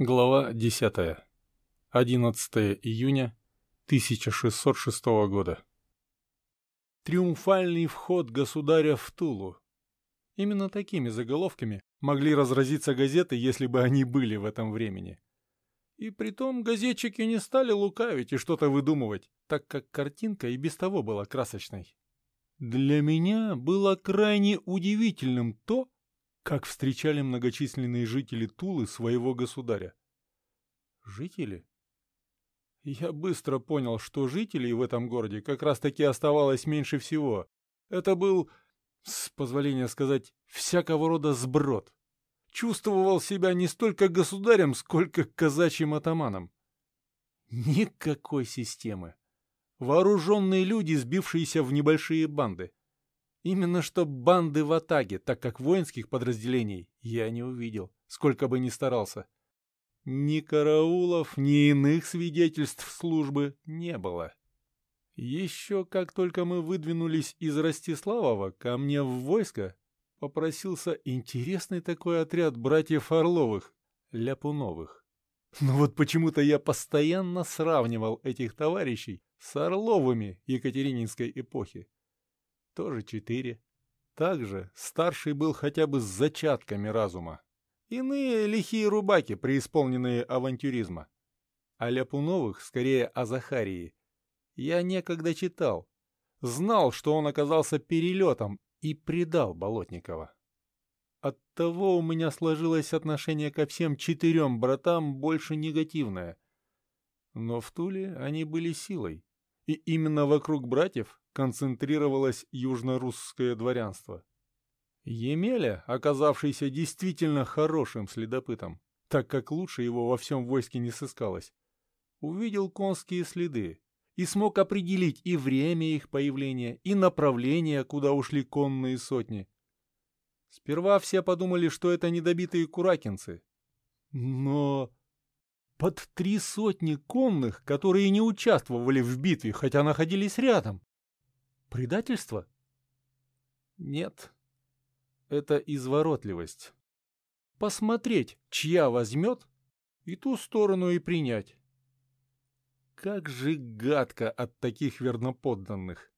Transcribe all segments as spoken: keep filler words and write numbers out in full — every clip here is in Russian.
Глава десятая. одиннадцатое июня тысяча шестьсот шестого года. Триумфальный вход государя в Тулу. Именно такими заголовками могли разразиться газеты, если бы они были в этом времени. И притом газетчики не стали лукавить и что-то выдумывать, так как картинка и без того была красочной. Для меня было крайне удивительным то, как встречали многочисленные жители Тулы своего государя. Жители? Я быстро понял, что жителей в этом городе как раз-таки оставалось меньше всего. Это был, с позволения сказать, всякого рода сброд. Чувствовал себя не столько государем, сколько казачьим атаманом. Никакой системы. Вооруженные люди, сбившиеся в небольшие банды. Именно что банды в атаге, так как воинских подразделений я не увидел, сколько бы ни старался. Ни караулов, ни иных свидетельств службы не было. Еще как только мы выдвинулись из Ростиславова, ко мне в войско попросился интересный такой отряд братьев Орловых, Ляпуновых. Но вот почему-то я постоянно сравнивал этих товарищей с Орловыми Екатерининской эпохи. Тоже четыре. Также старший был хотя бы с зачатками разума. Иные лихие рубаки, преисполненные авантюризма. А Ляпуновых, скорее о Захарии, я некогда читал. Знал, что он оказался перелетом и предал Болотникова. Оттого у меня сложилось отношение ко всем четырем братам больше негативное. Но в Туле они были силой. И именно вокруг братьев концентрировалось южно-русское дворянство. Емеля, оказавшийся действительно хорошим следопытом, так как лучше его во всем войске не сыскалось, увидел конские следы и смог определить и время их появления, и направление, куда ушли конные сотни. Сперва все подумали, что это недобитые куракинцы. Но под три сотни конных, которые не участвовали в битве, хотя находились рядом. Предательство? Нет. Это изворотливость. Посмотреть, чья возьмет, и ту сторону и принять. Как же гадко от таких верноподданных.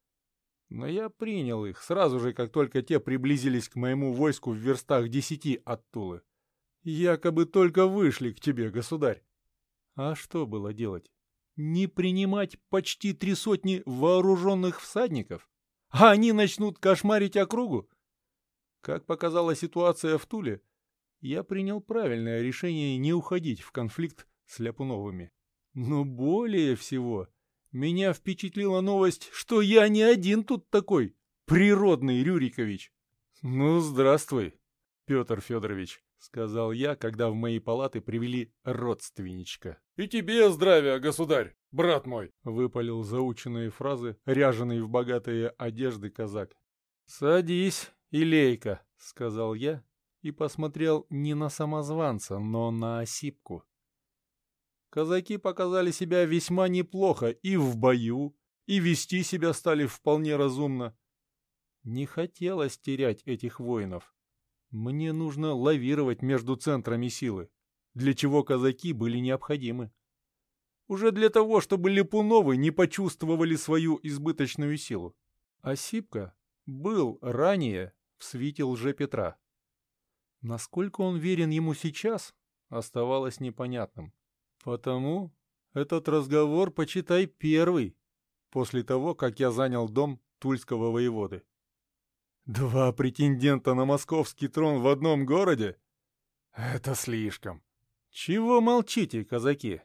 Но я принял их сразу же, как только те приблизились к моему войску в верстах десяти от Тулы. Якобы только вышли к тебе, государь. А что было делать? Не принимать почти три сотни вооруженных всадников? А они начнут кошмарить округу? Как показала ситуация в Туле, я принял правильное решение не уходить в конфликт с Ляпуновыми. Но более всего меня впечатлила новость, что я не один тут такой природный Рюрикович. «Ну, здравствуй, Петр Федорович», — сказал я, когда в мои палаты привели родственничка. «И тебе здравия, государь, брат мой», — выпалил заученные фразы, ряженый в богатые одежды казак. «Садись, Илейка», — сказал я и посмотрел не на самозванца, но на Осипку. Казаки показали себя весьма неплохо и в бою, и вести себя стали вполне разумно. Не хотелось терять этих воинов. Мне нужно лавировать между центрами силы, для чего казаки были необходимы. Уже для того, чтобы Ляпуновы не почувствовали свою избыточную силу. Осипка был ранее в свите Лжепетра. Насколько он верен ему сейчас, оставалось непонятным. Потому этот разговор, почитай, первый, после того, как я занял дом тульского воеводы. Два претендента на московский трон в одном городе? Это слишком. Чего молчите, казаки?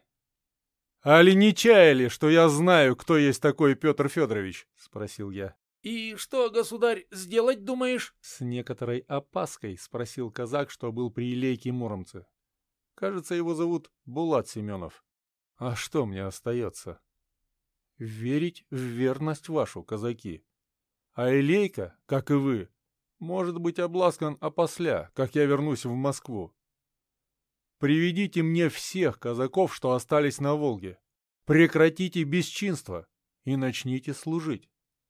Али не чаяли, что я знаю, кто есть такой Петр Федорович? Спросил я. «И что, государь, сделать думаешь?» С некоторой опаской спросил казак, что был при Илейке Муромце. Кажется, его зовут Булат Семенов. А что мне остается? Верить в верность вашу, казаки. А Илейка, как и вы, может быть обласкан опосля, как я вернусь в Москву. Приведите мне всех казаков, что остались на Волге. Прекратите бесчинство и начните служить.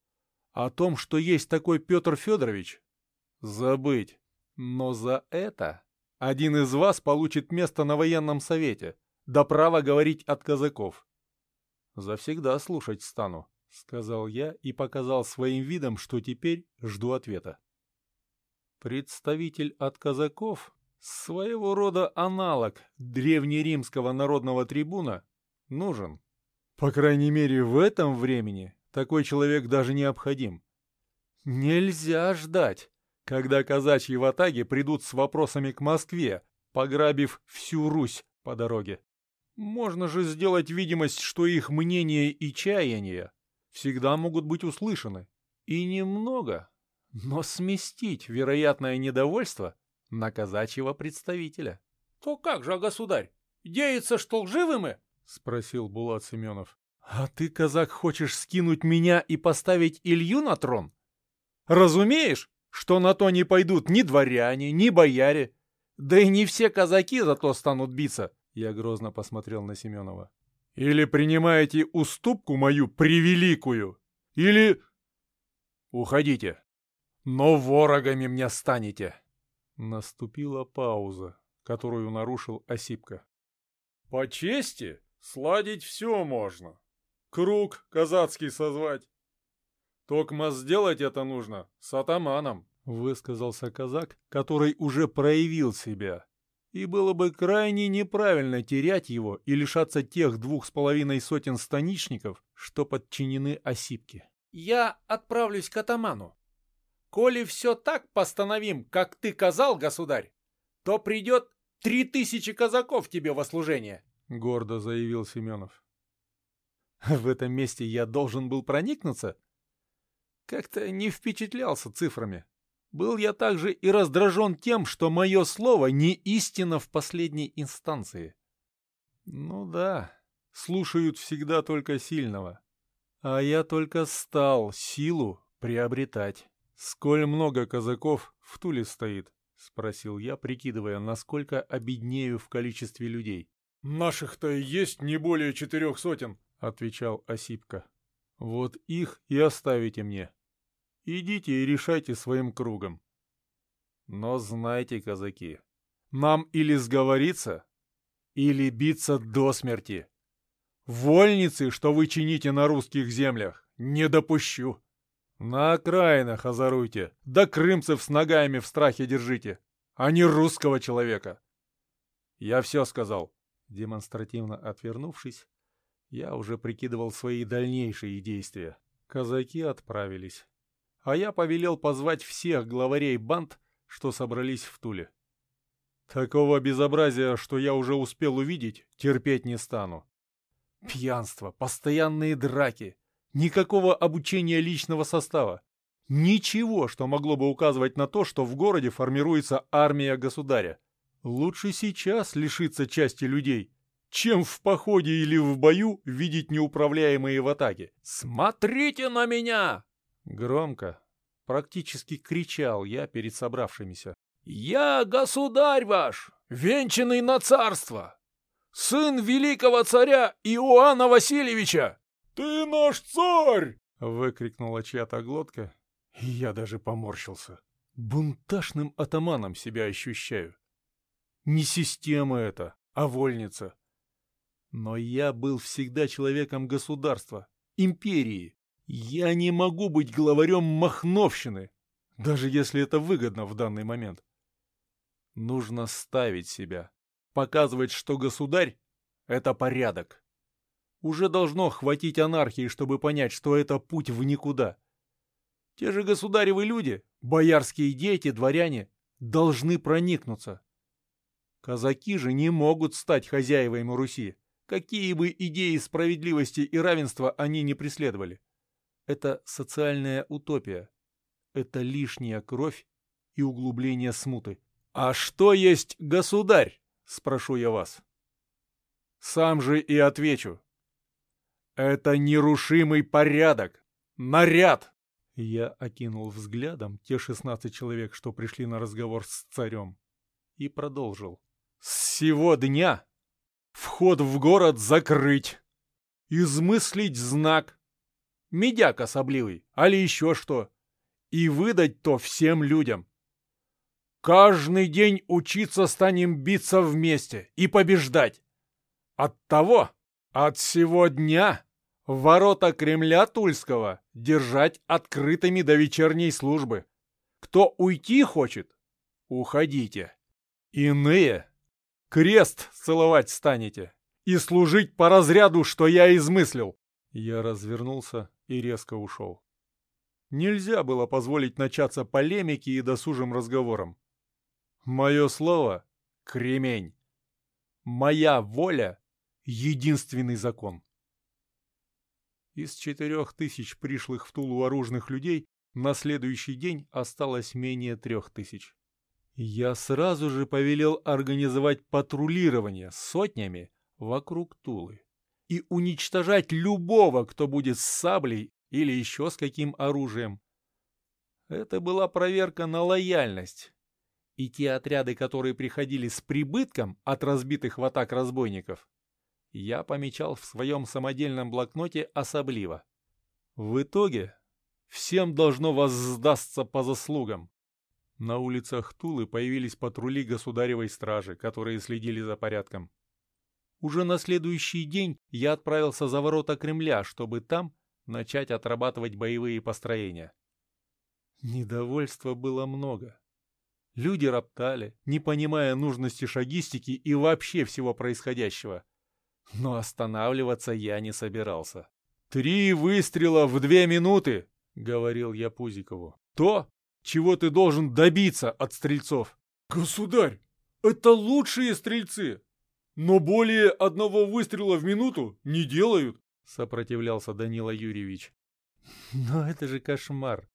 О том, что есть такой Петр Федорович, забыть. Но за это Один из вас получит место на военном совете, да право говорить от казаков. Завсегда слушать стану, сказал я и показал своим видом, что теперь жду ответа. Представитель от казаков, своего рода аналог древнеримского народного трибуна, нужен. По крайней мере, в этом времени такой человек даже необходим. Нельзя ждать, когда казачьи ватаги придут с вопросами к Москве, пограбив всю Русь по дороге. Можно же сделать видимость, что их мнение и чаяния всегда могут быть услышаны. И немного, но сместить вероятное недовольство на казачьего представителя. — То как же, государь, деется, что лживы мы? — спросил Булат Семенов. — А ты, казак, хочешь скинуть меня и поставить Илью на трон? Разумеешь, что на то не пойдут ни дворяне, ни бояре, да и не все казаки зато станут биться. Я грозно посмотрел на Семенова. Или принимаете уступку мою превеликую, или... Уходите, но ворогами мне станете. Наступила пауза, которую нарушил Осипка. По чести сладить все можно. Круг казацкий созвать. Токма сделать это нужно с атаманом, высказался казак, который уже проявил себя. И было бы крайне неправильно терять его и лишаться тех двух с половиной сотен станичников, что подчинены Осипке. Я отправлюсь к атаману. Коли все так постановим, как ты казал, государь, то придет три тысячи казаков тебе во служение, — гордо заявил Семенов. В этом месте я должен был проникнуться? Как-то не впечатлялся цифрами. Был я также и раздражен тем, что мое слово не истина в последней инстанции. Ну да, слушают всегда только сильного. А я только стал силу приобретать. «Сколь много казаков в Туле стоит?» — спросил я, прикидывая, насколько обеднею в количестве людей. «Наших-то и есть не более четырех сотен», — отвечал Осипка. «Вот их и оставите мне. Идите и решайте своим кругом. Но знайте, казаки, нам или сговориться, или биться до смерти. Вольницы, что вы чините на русских землях, не допущу. На окраинах озоруйте, да крымцев с ногами в страхе держите, а не русского человека. Я все сказал». Демонстративно отвернувшись, я уже прикидывал свои дальнейшие действия. Казаки отправились. А я повелел позвать всех главарей банд, что собрались в Туле. Такого безобразия, что я уже успел увидеть, терпеть не стану. Пьянство, постоянные драки, никакого обучения личного состава. Ничего, что могло бы указывать на то, что в городе формируется армия государя. Лучше сейчас лишиться части людей, чем в походе или в бою видеть неуправляемые ватаги. «Смотрите на меня!» Громко, практически кричал я перед собравшимися. «Я государь ваш, венчанный на царство, сын великого царя Иоанна Васильевича!» «Ты наш царь!» — выкрикнула чья-то глотка, и я даже поморщился. Бунтажным атаманом себя ощущаю. Не система это, а вольница. Но я был всегда человеком государства, империи. Я не могу быть главарем махновщины, даже если это выгодно в данный момент. Нужно ставить себя, показывать, что государь — это порядок. Уже должно хватить анархии, чтобы понять, что это путь в никуда. Те же государевы люди, боярские дети, дворяне, должны проникнуться. Казаки же не могут стать хозяевами Руси, какие бы идеи справедливости и равенства они не преследовали. Это социальная утопия. Это лишняя кровь и углубление смуты. «А что есть государь?» — спрошу я вас. Сам же и отвечу. Это нерушимый порядок, наряд. Я окинул взглядом те шестнадцать человек, что пришли на разговор с царем, и продолжил. С сего дня вход в город закрыть, измыслить знак, медяк особливый, али еще что, и выдать то всем людям. Каждый день учиться станем биться вместе и побеждать. Оттого, от сего дня, ворота Кремля Тульского держать открытыми до вечерней службы. Кто уйти хочет, уходите. Иные крест целовать станете и служить по разряду, что я измыслил. Я развернулся и резко ушел. Нельзя было позволить начаться полемике и досужим разговорам. Мое слово — кремень. Моя воля — единственный закон. Из четырех тысяч пришлых в Тулу оружных людей на следующий день осталось менее трех тысяч. Я сразу же повелел организовать патрулирование сотнями вокруг Тулы и уничтожать любого, кто будет с саблей или еще с каким оружием. Это была проверка на лояльность. И те отряды, которые приходили с прибытком от разбитых в атак разбойников, я помечал в своем самодельном блокноте особливо. В итоге всем должно воздастся по заслугам. На улицах Тулы появились патрули государевой стражи, которые следили за порядком. Уже на следующий день я отправился за ворота Кремля, чтобы там начать отрабатывать боевые построения. Недовольства было много. Люди роптали, не понимая нужности шагистики и вообще всего происходящего. Но останавливаться я не собирался. «Три выстрела в две минуты!» — говорил я Пузикову. «То, чего ты должен добиться от стрельцов». «Государь, это лучшие стрельцы, но более одного выстрела в минуту не делают», — сопротивлялся Данила Юрьевич. «Но это же кошмар.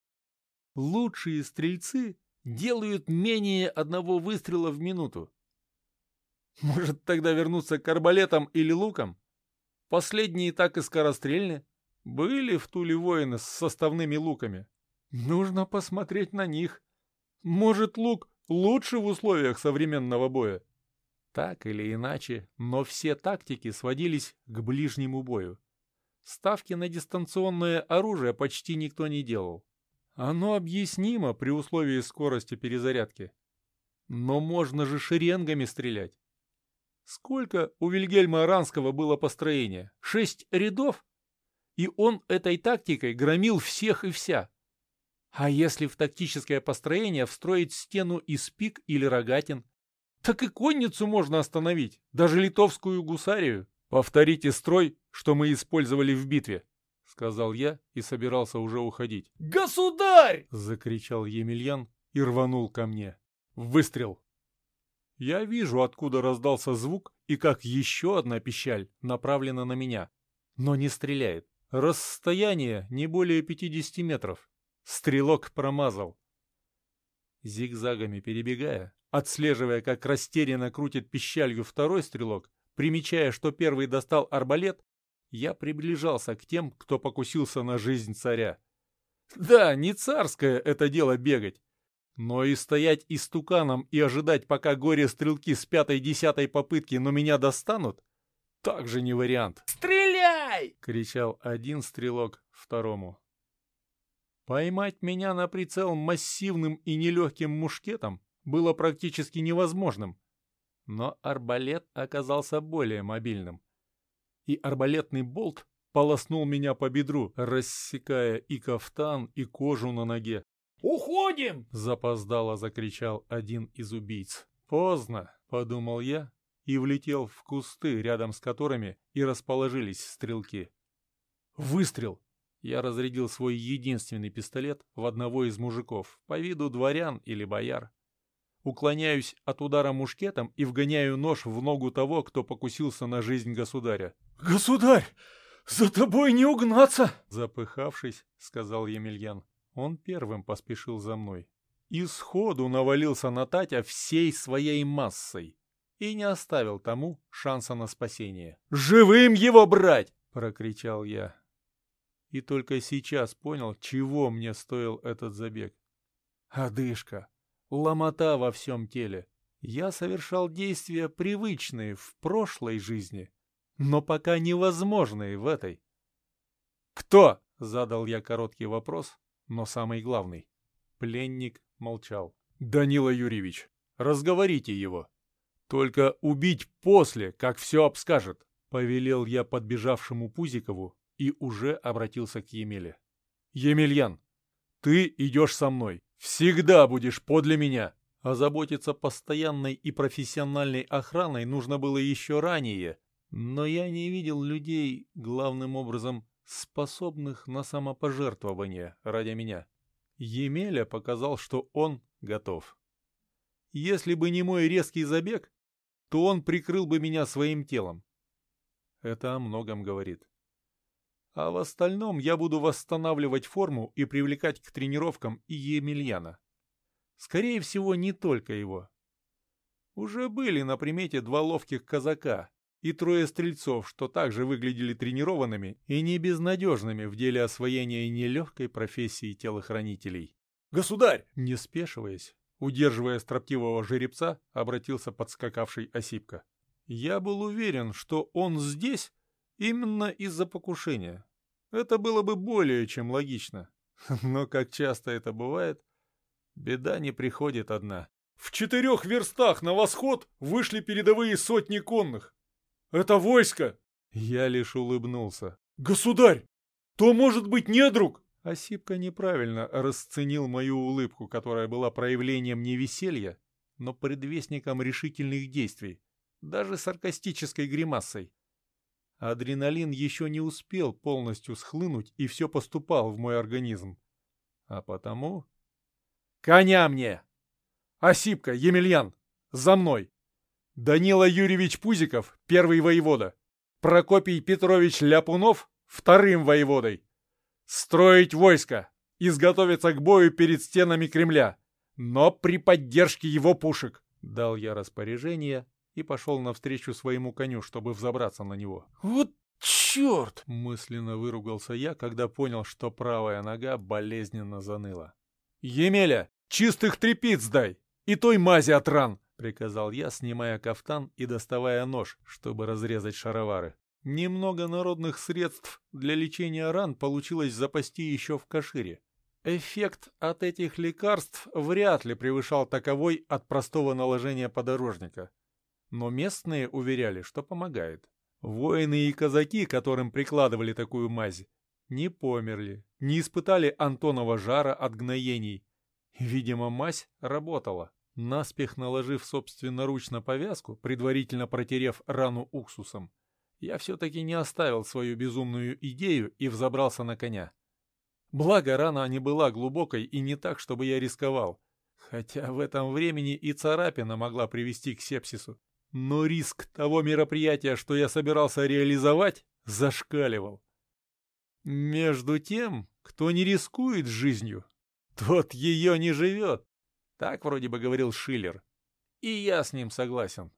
Лучшие стрельцы делают менее одного выстрела в минуту. Может, тогда вернуться к арбалетам или лукам? Последние так и скорострельны. Были в Туле воины с составными луками. Нужно посмотреть на них. Может, лук лучше в условиях современного боя?» Так или иначе, но все тактики сводились к ближнему бою. Ставки на дистанционное оружие почти никто не делал. Оно объяснимо при условии скорости перезарядки. Но можно же шеренгами стрелять. Сколько у Вильгельма Аранского было построения? Шесть рядов? И он этой тактикой громил всех и вся. А если в тактическое построение встроить стену из пик или рогатин, так и конницу можно остановить, даже литовскую гусарию. «Повторите строй, что мы использовали в битве», — сказал я и собирался уже уходить. «Государь!» — закричал Емельян и рванул ко мне. Выстрел. Я вижу, откуда раздался звук и как еще одна пищаль направлена на меня, но не стреляет. Расстояние не более пятидесяти метров. Стрелок промазал. Зигзагами перебегая, отслеживая, как растерянно крутит пищалью второй стрелок, примечая, что первый достал арбалет, я приближался к тем, кто покусился на жизнь царя. Да, не царское это дело бегать, но и стоять истуканом и ожидать, пока горе-стрелки с пятой-десятой попытки, но меня достанут, также не вариант. «Стреляй!» — кричал один стрелок второму. Поймать меня на прицел массивным и нелегким мушкетом было практически невозможным, но арбалет оказался более мобильным. И арбалетный болт полоснул меня по бедру, рассекая и кафтан, и кожу на ноге. «Уходим!» — запоздало закричал один из убийц. «Поздно», — подумал я, и влетел в кусты, рядом с которыми и расположились стрелки. Выстрел! Я разрядил свой единственный пистолет в одного из мужиков, по виду дворян или бояр. Уклоняюсь от удара мушкетом и вгоняю нож в ногу того, кто покусился на жизнь государя. «Государь, за тобой не угнаться!» запыхавшись, сказал Емельян. Он первым поспешил за мной. И сходу навалился на Татя всей своей массой и не оставил тому шанса на спасение. «Живым его брать!» — прокричал я. И только сейчас понял, чего мне стоил этот забег. Одышка, ломота во всем теле. Я совершал действия, привычные в прошлой жизни, но пока невозможные в этой. «Кто?» — задал я короткий вопрос, но самый главный. Пленник молчал. Данила Юрьевич, разговорите его. Только убить после, как все обскажет, повелел я подбежавшему Пузикову и уже обратился к Емеле. Емельян, ты идешь со мной, всегда будешь подле меня. А заботиться постоянной и профессиональной охраной нужно было еще ранее, но я не видел людей, главным образом, способных на самопожертвование ради меня. Емеля показал, что он готов. Если бы не мой резкий забег, то он прикрыл бы меня своим телом. Это о многом говорит. А в остальном я буду восстанавливать форму и привлекать к тренировкам и Емельяна. Скорее всего, не только его. Уже были на примете два ловких казака и трое стрельцов, что также выглядели тренированными и не безнадежными в деле освоения нелегкой профессии телохранителей. «Государь!» Не спешиваясь, удерживая строптивого жеребца, обратился подскакавший Осипка. Я был уверен, что он здесь именно из-за покушения. Это было бы более чем логично. Но, как часто это бывает, беда не приходит одна. В четырех верстах на восход вышли передовые сотни конных. Это войско! Я лишь улыбнулся. Государь! То может быть недруг! Осипка неправильно расценил мою улыбку, которая была проявлением не веселья, но предвестником решительных действий, даже саркастической гримасой. Адреналин еще не успел полностью схлынуть и все поступал в мой организм. А потому... «Коня мне! Осипка, Емельян, за мной! Данила Юрьевич Пузиков, первый воевода. Прокопий Петрович Ляпунов, вторым воеводой. Строить войско, изготовиться к бою перед стенами Кремля, но при поддержке его пушек!» Дал я распоряжение и пошел навстречу своему коню, чтобы взобраться на него. «Вот черт!» — мысленно выругался я, когда понял, что правая нога болезненно заныла. «Емеля, чистых тряпиц дай и той мази от ран!» — приказал я, снимая кафтан и доставая нож, чтобы разрезать шаровары. Немного народных средств для лечения ран получилось запасти еще в Кашире. Эффект от этих лекарств вряд ли превышал таковой от простого наложения подорожника. Но местные уверяли, что помогает. Воины и казаки, которым прикладывали такую мазь, не померли, не испытали Антонова жара от гноений. Видимо, мазь работала. Наспех наложив собственноручно повязку, предварительно протерев рану уксусом, я все-таки не оставил свою безумную идею и взобрался на коня. Благо, рана не была глубокой и не так, чтобы я рисковал, хотя в этом времени и царапина могла привести к сепсису. Но риск того мероприятия, что я собирался реализовать, зашкаливал. Между тем, кто не рискует жизнью, тот ее не живет. Так вроде бы говорил Шиллер. И я с ним согласен.